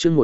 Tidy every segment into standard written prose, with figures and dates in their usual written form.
chương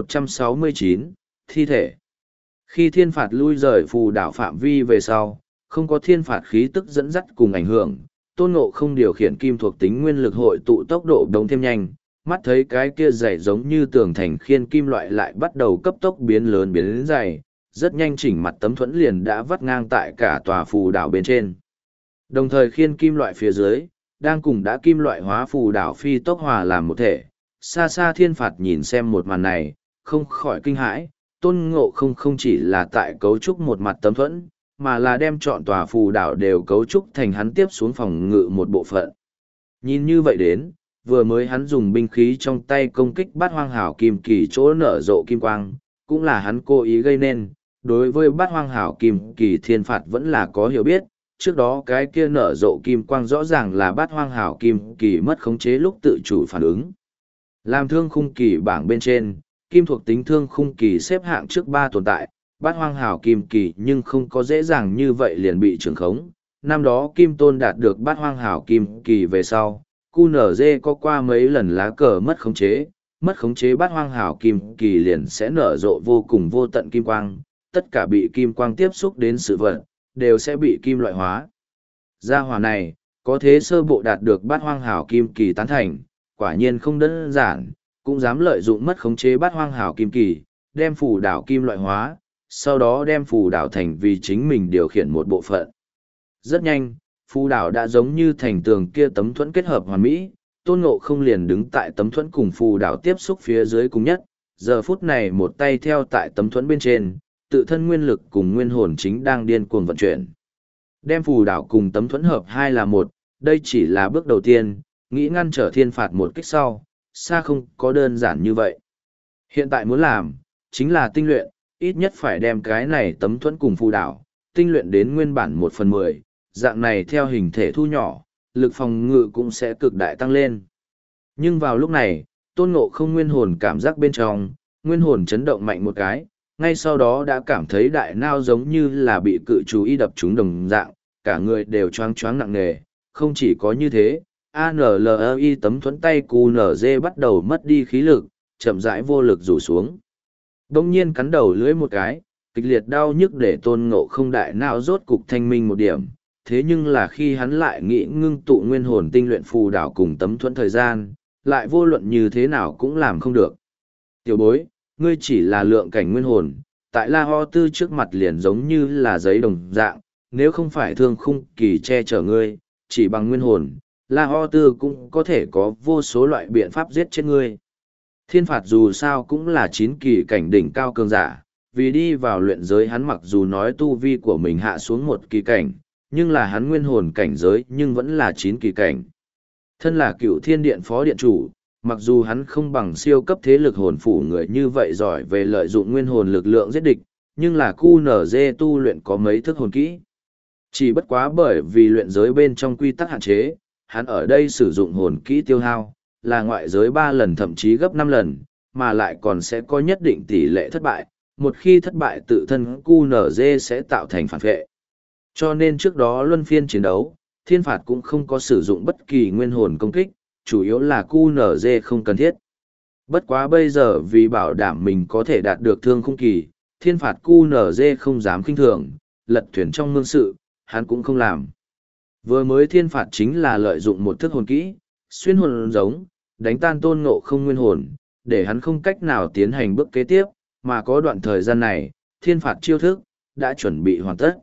169, thi thể. Khi thiên phạt lui rời phù đảo phạm vi về sau, không có thiên phạt khí tức dẫn dắt cùng ảnh hưởng, Tôn Ngộ không điều khiển kim thuộc tính nguyên lực hội tụ tốc độ đống thêm nhanh, mắt thấy cái kia dày giống như tường thành khiên kim loại lại bắt đầu cấp tốc biến lớn biến đến dày, rất nhanh chỉnh mặt tấm thuẫn liền đã vắt ngang tại cả tòa phù đảo bên trên. Đồng thời khiên kim loại phía dưới, đang cùng đã kim loại hóa phù đảo phi tốc hòa làm một thể. Xa xa thiên phạt nhìn xem một màn này, không khỏi kinh hãi, Tôn Ngộ không không chỉ là tại cấu trúc một mặt tấm thuẫn, mà là đem trọn tòa phù đảo đều cấu trúc thành hắn tiếp xuống phòng ngự một bộ phận. Nhìn như vậy đến, vừa mới hắn dùng binh khí trong tay công kích bát hoang hảo kim kỳ chỗ nở rộ kim quang, cũng là hắn cố ý gây nên. Đối với bát hoang hảo kim kỳ thiên phạt vẫn là có hiểu biết, trước đó cái kia nở rộ kim quang rõ ràng là bát hoang hảo kim kỳ mất khống chế lúc tự chủ phản ứng. Làm thương khung kỳ bảng bên trên, kim thuộc tính thương khung kỳ xếp hạng trước 3 tồn tại, bát hoang hảo kim kỳ nhưng không có dễ dàng như vậy liền bị trường khống. Năm đó Kim Tôn đạt được bát hoang hảo kim kỳ về sau, QNZ có qua mấy lần lá cờ mất khống chế bát hoang hảo kim kỳ liền sẽ nở rộ vô cùng vô tận kim quang, tất cả bị kim quang tiếp xúc đến sự vật, đều sẽ bị kim loại hóa. Gia hỏa này, có thế sơ bộ đạt được bát hoang hảo kim kỳ tán thành, quả nhiên không đơn giản, cũng dám lợi dụng mất khống chế bát hoang hảo kim kỳ, đem phù đảo kim loại hóa, sau đó đem phù đảo thành vì chính mình điều khiển một bộ phận. Rất nhanh, phù đảo đã giống như thành tường kia tấm thuẫn kết hợp hoàn mỹ, Tôn Ngộ không liền đứng tại tấm thuẫn cùng phù đảo tiếp xúc phía dưới cùng nhất, giờ phút này một tay theo tại tấm thuẫn bên trên, tự thân nguyên lực cùng nguyên hồn chính đang điên cuồng vận chuyển. Đem phù đảo cùng tấm thuẫn hợp hai là một, đây chỉ là bước đầu tiên, nghĩ ngăn trở thiên phạt một kích sau, xa không có đơn giản như vậy. Hiện tại muốn làm, chính là tinh luyện, ít nhất phải đem cái này tấm thuẫn cùng phù đảo, tinh luyện đến nguyên bản 1/10, dạng này theo hình thể thu nhỏ, lực phòng ngự cũng sẽ cực đại tăng lên. Nhưng vào lúc này, Tôn Ngộ không nguyên hồn cảm giác bên trong, nguyên hồn chấn động mạnh một cái, ngay sau đó đã cảm thấy đại nao giống như là bị cự chú y đập trúng đồng dạng, cả người đều choáng choáng nặng nề. Không chỉ có như thế, ANLI tấm thuẫn tay QNZ bắt đầu mất đi khí lực, chậm rãi vô lực rủ xuống. Đông nhiên cắn đầu lưỡi một cái, kịch liệt đau nhức để Tôn Ngộ không đại não rốt cục thanh minh một điểm. Thế nhưng là khi hắn lại nghĩ ngưng tụ nguyên hồn tinh luyện phù đảo cùng tấm thuẫn thời gian, lại vô luận như thế nào cũng làm không được. Tiểu bối, ngươi chỉ là lượng cảnh nguyên hồn, tại La Ho Tư trước mặt liền giống như là giấy đồng dạng, nếu không phải thương khung kỳ che chở ngươi, chỉ bằng nguyên hồn, La Ho Tư cũng có thể có vô số loại biện pháp giết chết ngươi. Thiên phạt dù sao cũng là 9 kỳ cảnh đỉnh cao cường giả, vì đi vào luyện giới hắn mặc dù nói tu vi của mình hạ xuống 1 kỳ cảnh, nhưng là hắn nguyên hồn cảnh giới nhưng vẫn là 9 kỳ cảnh. Thân là Cựu Thiên Điện phó điện chủ, mặc dù hắn không bằng siêu cấp thế lực hồn phủ người như vậy giỏi về lợi dụng nguyên hồn lực lượng giết địch, nhưng là QNZ tu luyện có mấy thức hồn kỹ. Chỉ bất quá bởi vì luyện giới bên trong quy tắc hạn chế, hắn ở đây sử dụng hồn kỹ tiêu hao, là ngoại giới 3 lần thậm chí gấp 5 lần, mà lại còn sẽ có nhất định tỷ lệ thất bại, một khi thất bại tự thân QNZ sẽ tạo thành phản vệ. Cho nên trước đó luân phiên chiến đấu, thiên phạt cũng không có sử dụng bất kỳ nguyên hồn công kích, chủ yếu là QNZ không cần thiết. Bất quá bây giờ vì bảo đảm mình có thể đạt được thương khung kỳ, thiên phạt QNZ không dám khinh thường, lật thuyền trong mương sự, hắn cũng không làm. Vừa mới thiên phạt chính là lợi dụng một thức hồn kỹ, xuyên hồn giống, đánh tan Tôn Ngộ không nguyên hồn, để hắn không cách nào tiến hành bước kế tiếp, mà có đoạn thời gian này, thiên phạt chiêu thức, đã chuẩn bị hoàn tất.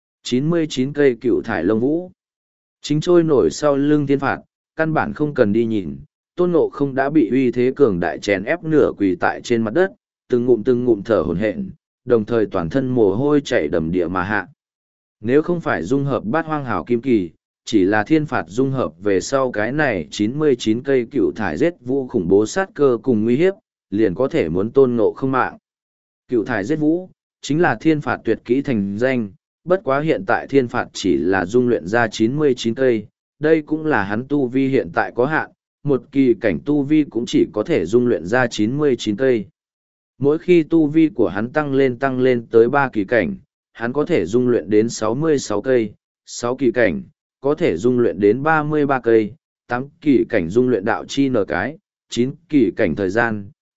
99 cây cựu thải lông vũ. Chính trôi nổi sau lưng thiên phạt, căn bản không cần đi nhìn, Tôn Ngộ không đã bị uy thế cường đại chèn ép nửa quỳ tại trên mặt đất, từng ngụm thở hổn hển, đồng thời toàn thân mồ hôi chảy đầm địa mà hạ. Nếu không phải dung hợp bát hoang hảo kim kỳ, chỉ là thiên phạt dung hợp về sau cái này 99 cây cựu thải giết vũ khủng bố sát cơ cùng nguy hiếp, liền có thể muốn Tôn Ngộ không mạng. Cựu thải giết vũ, chính là thiên phạt tuyệt kỹ thành danh, bất quá hiện tại thiên phạt chỉ là dung luyện ra 99 cây, đây cũng là hắn tu vi hiện tại có hạn, một kỳ cảnh tu vi cũng chỉ có thể dung luyện ra 99 cây. Mỗi khi tu vi của hắn tăng lên tới 3 kỳ cảnh, hắn có thể dung luyện đến 66 cây, 6 kỳ cảnh, có thể dung luyện đến 33 cây, 8 kỳ cảnh dung luyện đạo chi nở cái, 9 kỳ cảnh thời gian,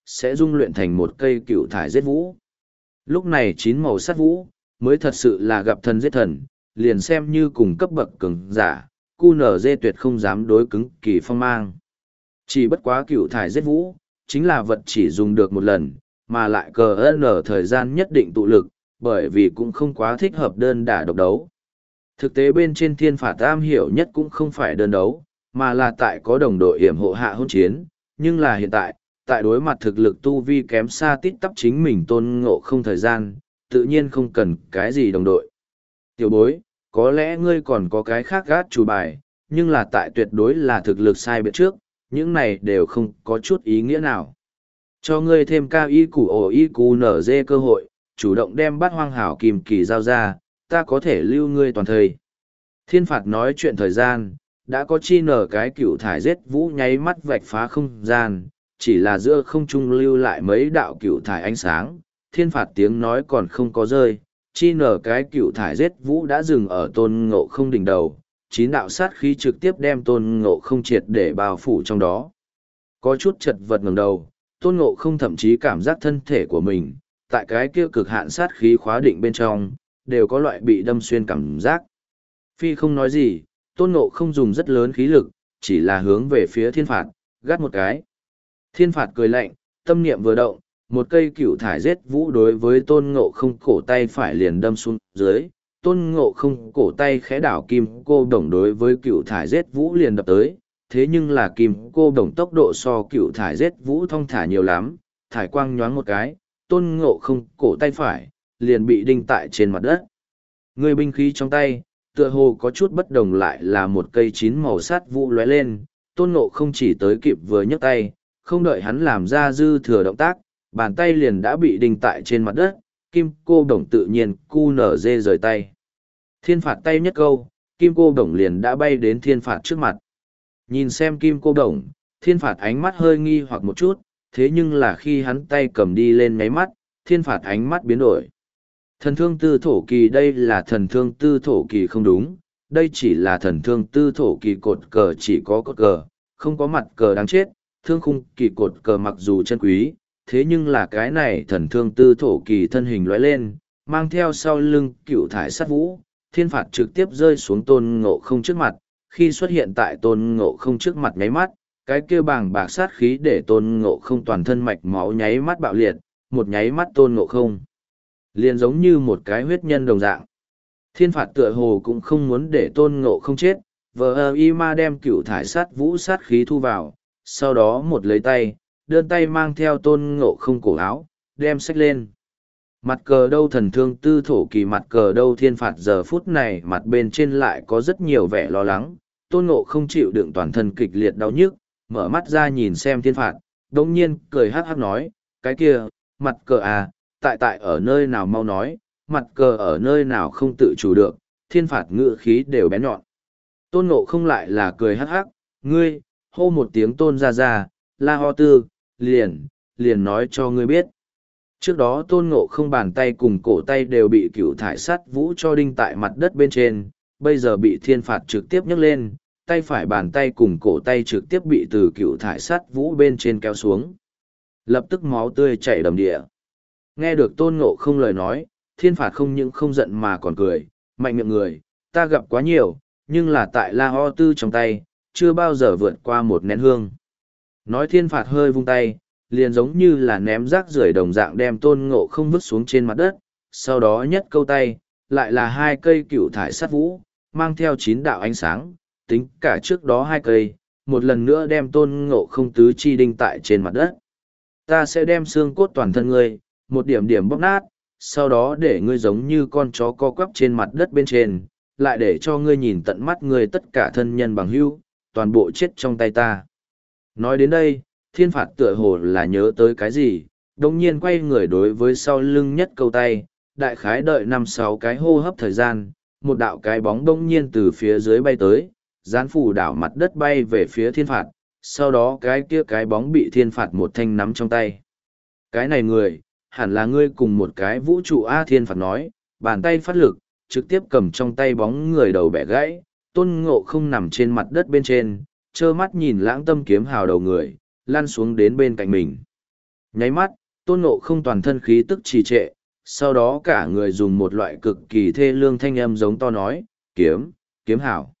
sẽ dung luyện thành một cây cựu thải giết vũ. Lúc này 9 màu sát vũ, mới thật sự là gặp thần giết thần, liền xem như cùng cấp bậc cường giả, QNZ tuyệt không dám đối cứng kỳ phong mang. Chỉ bất quá cựu thải giết vũ, chính là vật chỉ dùng được một lần, mà lại cờ ở thời gian nhất định tụ lực, bởi vì cũng không quá thích hợp đơn đả độc đấu. Thực tế bên trên thiên phạt am hiểu nhất cũng không phải đơn đấu, mà là tại có đồng đội hiểm hộ hạ hôn chiến, nhưng là hiện tại, tại đối mặt thực lực tu vi kém xa tít tắp chính mình Tôn Ngộ Không thời gian, tự nhiên không cần cái gì đồng đội. Tiểu bối, có lẽ ngươi còn có cái khác gác chủ bài, nhưng là tại tuyệt đối là thực lực sai biệt trước, những này đều không có chút ý nghĩa nào. Cho ngươi thêm cao y củ ổ y củ nở dê cơ hội, chủ động đem bát hoang hảo kìm kỳ giao ra, ta có thể lưu ngươi toàn thời. Thiên phạt nói chuyện thời gian, đã có chi nở cái cựu thải giết vũ nháy mắt vạch phá không gian, chỉ là giữa không trung lưu lại mấy đạo cựu thải ánh sáng, thiên phạt tiếng nói còn không có rơi, chi nở cái cựu thải giết vũ đã dừng ở Tôn Ngộ Không đỉnh đầu, 9 đạo sát khí trực tiếp đem Tôn Ngộ Không triệt để bao phủ trong đó. Có chút chật vật ngẩng đầu, Tôn Ngộ Không thậm chí cảm giác thân thể của mình, tại cái kia cực hạn sát khí khóa định bên trong, đều có loại bị đâm xuyên cảm giác. Phi không nói gì, Tôn Ngộ Không dùng rất lớn khí lực, chỉ là hướng về phía thiên phạt, gắt một cái. Thiên phạt cười lạnh, tâm niệm vừa động, một cây cựu thải giết vũ đối với Tôn Ngộ Không cổ tay phải liền đâm xuống dưới. Tôn Ngộ Không cổ tay khẽ đảo kim cô đồng đối với cựu thải giết vũ liền đập tới, thế nhưng là kim cô đồng tốc độ so cựu thải giết vũ thong thả nhiều lắm, thải quang nhoáng một cái, Tôn Ngộ Không cổ tay phải liền bị đinh tại trên mặt đất. Người binh khí trong tay, tựa hồ có chút bất đồng, lại là một cây 9 màu sát vũ lóe lên, Tôn Ngộ Không chỉ tới kịp vừa nhấc tay, không đợi hắn làm ra dư thừa động tác, bàn tay liền đã bị đinh tại trên mặt đất, kim cô đồng tự nhiên cu nở dê rời tay. Thiên phạt tay nhất câu, kim cô đồng liền đã bay đến thiên phạt trước mặt. Nhìn xem kim cô đồng, thiên phạt ánh mắt hơi nghi hoặc một chút, thế nhưng là khi hắn tay cầm đi lên ngáy mắt, thiên phạt ánh mắt biến đổi. Thần thương tư thổ kỳ, đây là thần thương tư thổ kỳ không đúng, đây chỉ là thần thương tư thổ kỳ cột cờ, chỉ có cột cờ, không có mặt cờ đáng chết, thương khung kỳ cột cờ mặc dù chân quý, thế nhưng là cái này thần thương tư thổ kỳ thân hình lóe lên, mang theo sau lưng cựu thải sát vũ, thiên phạt trực tiếp rơi xuống Tôn Ngộ Không trước mặt, khi xuất hiện tại Tôn Ngộ Không trước mặt nháy mắt, cái kia bàng bạc sát khí để Tôn Ngộ Không toàn thân mạch máu nháy mắt bạo liệt, một nháy mắt Tôn Ngộ Không liền giống như một cái huyết nhân đồng dạng. Thiên phạt tựa hồ cũng không muốn để Tôn Ngộ Không chết, vờ y ma đem cựu thải sát vũ sát khí thu vào, sau đó một lấy tay, đơn tay mang theo Tôn Ngộ Không cổ áo, đem xách lên. Mặt cờ đâu thần thương tư thổ kỳ, mặt cờ đâu thiên phạt, giờ phút này mặt bên trên lại có rất nhiều vẻ lo lắng. Tôn Ngộ Không chịu đựng toàn thân kịch liệt đau nhức, mở mắt ra nhìn xem thiên phạt, đồng nhiên cười hắc hắc nói, cái kia, mặt cờ à, tại ở nơi nào mau nói, mặt cờ ở nơi nào không tự chủ được, thiên phạt ngữ khí đều bén nhọn. Tôn Ngộ Không lại là cười hắc hắc, ngươi, hô một tiếng Tôn ra, la ho tư, liền nói cho ngươi biết. Trước đó Tôn Ngộ Không bàn tay cùng cổ tay đều bị cựu thải sát vũ cho đinh tại mặt đất bên trên, bây giờ bị thiên phạt trực tiếp nhấc lên, tay phải bàn tay cùng cổ tay trực tiếp bị từ cựu thải sát vũ bên trên kéo xuống. Lập tức máu tươi chảy đầm địa. Nghe được Tôn Ngộ Không lời nói, thiên phạt không những không giận mà còn cười, mạnh miệng người, ta gặp quá nhiều, nhưng là tại La Ho Tư trong tay, chưa bao giờ vượt qua một nén hương. Nói thiên phạt hơi vung tay, liền giống như là ném rác rưởi đồng dạng đem Tôn Ngộ Không vứt xuống trên mặt đất, sau đó nhất câu tay, lại là 2 cây cựu thải sát vũ, mang theo 9 đạo ánh sáng, tính cả trước đó 2 cây, một lần nữa đem Tôn Ngộ Không tứ chi đinh tại trên mặt đất. Ta sẽ đem xương cốt toàn thân ngươi, một điểm điểm bóp nát, sau đó để ngươi giống như con chó co quắp trên mặt đất bên trên, lại để cho ngươi nhìn tận mắt ngươi tất cả thân nhân bằng hữu, toàn bộ chết trong tay ta. Nói đến đây, thiên phạt tựa hồ là nhớ tới cái gì, đồng nhiên quay người đối với sau lưng nhất câu tay, đại khái đợi 5-6 cái hô hấp thời gian, một đạo cái bóng đông nhiên từ phía dưới bay tới, dán phủ đảo mặt đất bay về phía thiên phạt, sau đó cái kia cái bóng bị thiên phạt một thanh nắm trong tay. Cái này người, hẳn là ngươi cùng một cái vũ trụ A, thiên phạt nói, bàn tay phát lực, trực tiếp cầm trong tay bóng người đầu bẻ gãy, Tôn Ngộ Không nằm trên mặt đất bên trên, trơ mắt nhìn Lãng Tâm kiếm hào đầu người, lăn xuống đến bên cạnh mình. Nháy mắt, tôn ngộ không toàn thân khí tức trì trệ, sau đó cả người dùng một loại cực kỳ thê lương thanh âm giống to nói, kiếm, kiếm hảo.